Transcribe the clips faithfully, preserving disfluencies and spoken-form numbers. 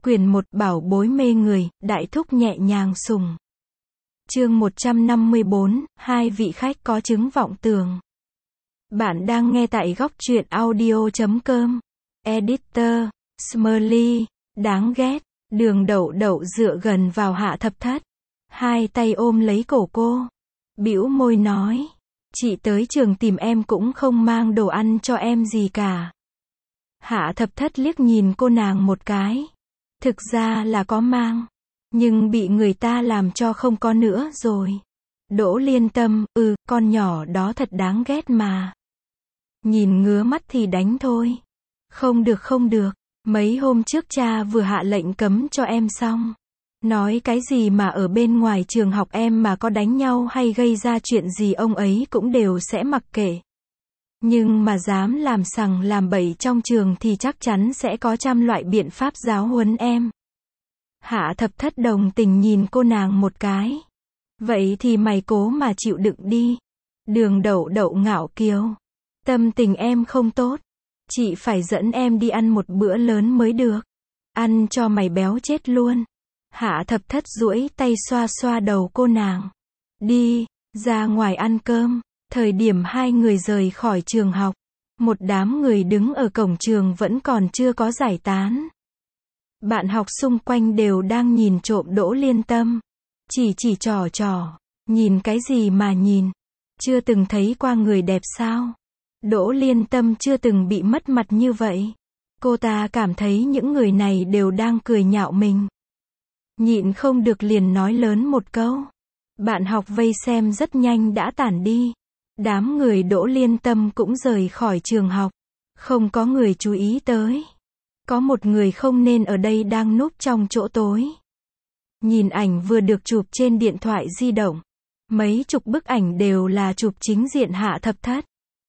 Quyển một Bảo bối mê người, đại thúc nhẹ nhàng sùng. Chương một trăm năm mươi bốn, hai vị khách có chứng vọng tưởng. Bạn đang nghe tại góc truyện audio chấm com. Editor, Smurly, đáng ghét. Đường Đậu Đậu dựa gần vào Hạ Thập Thất. Hai tay ôm lấy cổ cô. Bĩu môi nói. Chị tới trường tìm em cũng không mang đồ ăn cho em gì cả. Hạ Thập Thất liếc nhìn cô nàng một cái. Thực ra là có mang. Nhưng bị người ta làm cho không có nữa rồi. Đỗ Liên Tâm, ừ, con nhỏ đó thật đáng ghét mà. Nhìn ngứa mắt thì đánh thôi. Không được không được, mấy hôm trước cha vừa hạ lệnh cấm cho em xong. Nói cái gì mà ở bên ngoài trường học em mà có đánh nhau hay gây ra chuyện gì ông ấy cũng đều sẽ mặc kệ. Nhưng mà dám làm sằng làm bậy trong trường thì chắc chắn sẽ có trăm loại biện pháp giáo huấn em. Hạ Thập Thất đồng tình nhìn cô nàng một cái. Vậy thì mày cố mà chịu đựng đi. Đường Đậu Đậu ngạo kiều. Tâm tình em không tốt. Chị phải dẫn em đi ăn một bữa lớn mới được. Ăn cho mày béo chết luôn. Hạ Thập Thất duỗi tay xoa xoa đầu cô nàng. Đi, ra ngoài ăn cơm. Thời điểm hai người rời khỏi trường học. Một đám người đứng ở cổng trường vẫn còn chưa có giải tán. Bạn học xung quanh đều đang nhìn trộm Đỗ Liên Tâm. Chỉ chỉ trò trò. Nhìn cái gì mà nhìn? Chưa từng thấy qua người đẹp sao? Đỗ Liên Tâm chưa từng bị mất mặt như vậy. Cô ta cảm thấy những người này đều đang cười nhạo mình. Nhịn không được liền nói lớn một câu. Bạn học vây xem rất nhanh đã tản đi. Đám người Đỗ Liên Tâm cũng rời khỏi trường học. Không có người chú ý tới. Có một người không nên ở đây đang núp trong chỗ tối. Nhìn ảnh vừa được chụp trên điện thoại di động. Mấy chục bức ảnh đều là chụp chính diện Hạ Thập Thất.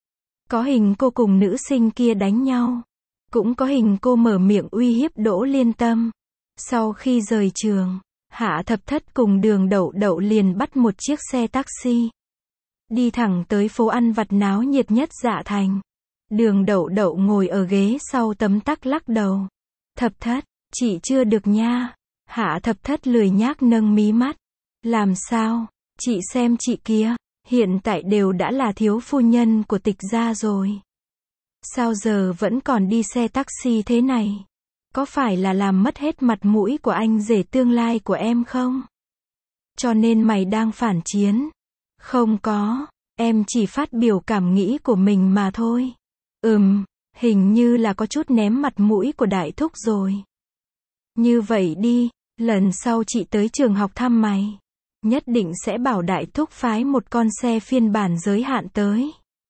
Có hình cô cùng nữ sinh kia đánh nhau. Cũng có hình cô mở miệng uy hiếp Đỗ Liên Tâm. Sau khi rời trường, Hạ Thập Thất cùng Đường Đậu Đậu liền bắt một chiếc xe taxi. Đi thẳng tới phố ăn vặt náo nhiệt nhất Dạ Thành. Đường Đậu Đậu ngồi ở ghế sau tấm tắc lắc đầu. Thập Thất, chị chưa được nha. Hạ Thập Thất lười nhác nâng mí mắt. Làm sao? Chị xem chị kia, hiện tại đều đã là thiếu phu nhân của Tịch gia rồi. Sao giờ vẫn còn đi xe taxi thế này? Có phải là làm mất hết mặt mũi của anh rể tương lai của em không? Cho nên mày đang phản chiến? Không có, em chỉ phát biểu cảm nghĩ của mình mà thôi. Ừm, hình như là có chút ném mặt mũi của đại thúc rồi. Như vậy đi, lần sau chị tới trường học thăm mày. Nhất định sẽ bảo đại thúc phái một con xe phiên bản giới hạn tới.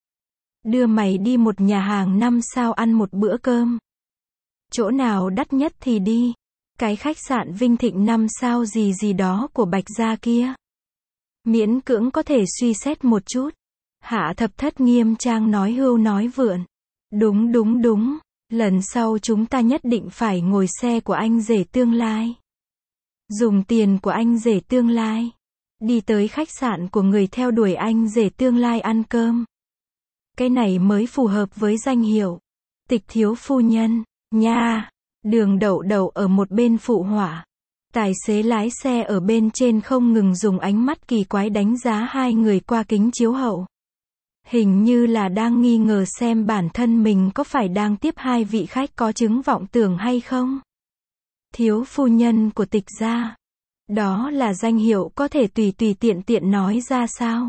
Đưa mày đi một nhà hàng năm sao ăn một bữa cơm. Chỗ nào đắt nhất thì đi. Cái khách sạn Vinh Thịnh năm sao gì gì đó của Bạch gia kia. Miễn cưỡng có thể suy xét một chút. Hạ Thập Thất nghiêm trang nói hưu nói vượn. Đúng đúng đúng. Lần sau chúng ta nhất định phải ngồi xe của anh rể tương lai. Dùng tiền của anh rể tương lai. Đi tới khách sạn của người theo đuổi anh rể tương lai ăn cơm. Cái này mới phù hợp với danh hiệu. Tịch thiếu phu nhân, nha. Đường Đậu Đậu ở một bên phụ họa. Tài xế lái xe ở bên trên không ngừng dùng ánh mắt kỳ quái đánh giá hai người qua kính chiếu hậu. Hình như là đang nghi ngờ xem bản thân mình có phải đang tiếp hai vị khách có chứng vọng tưởng hay không. Thiếu phu nhân của Tịch gia. Đó là danh hiệu có thể tùy tùy tiện tiện nói ra sao?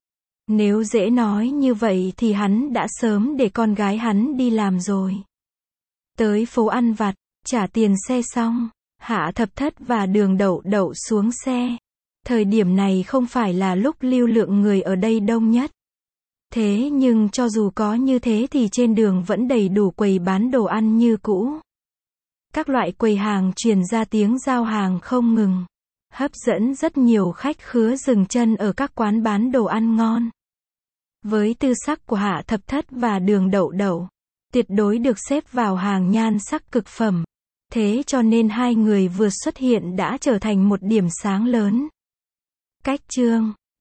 Nếu dễ nói như vậy thì hắn đã sớm để con gái hắn đi làm rồi. Tới phố ăn vặt, trả tiền xe xong, Hạ Thập Thất và Đường Đậu Đậu xuống xe. Thời điểm này không phải là lúc lưu lượng người ở đây đông nhất. Thế nhưng cho dù có như thế thì trên đường vẫn đầy đủ quầy bán đồ ăn như cũ. Các loại quầy hàng truyền ra tiếng giao hàng không ngừng. Hấp dẫn rất nhiều khách khứa dừng chân ở các quán bán đồ ăn ngon. Với tư sắc của Hạ Thập Thất và Đường Đậu Đậu, tuyệt đối được xếp vào hàng nhan sắc cực phẩm. Thế cho nên hai người vừa xuất hiện đã trở thành một điểm sáng lớn. Cách chương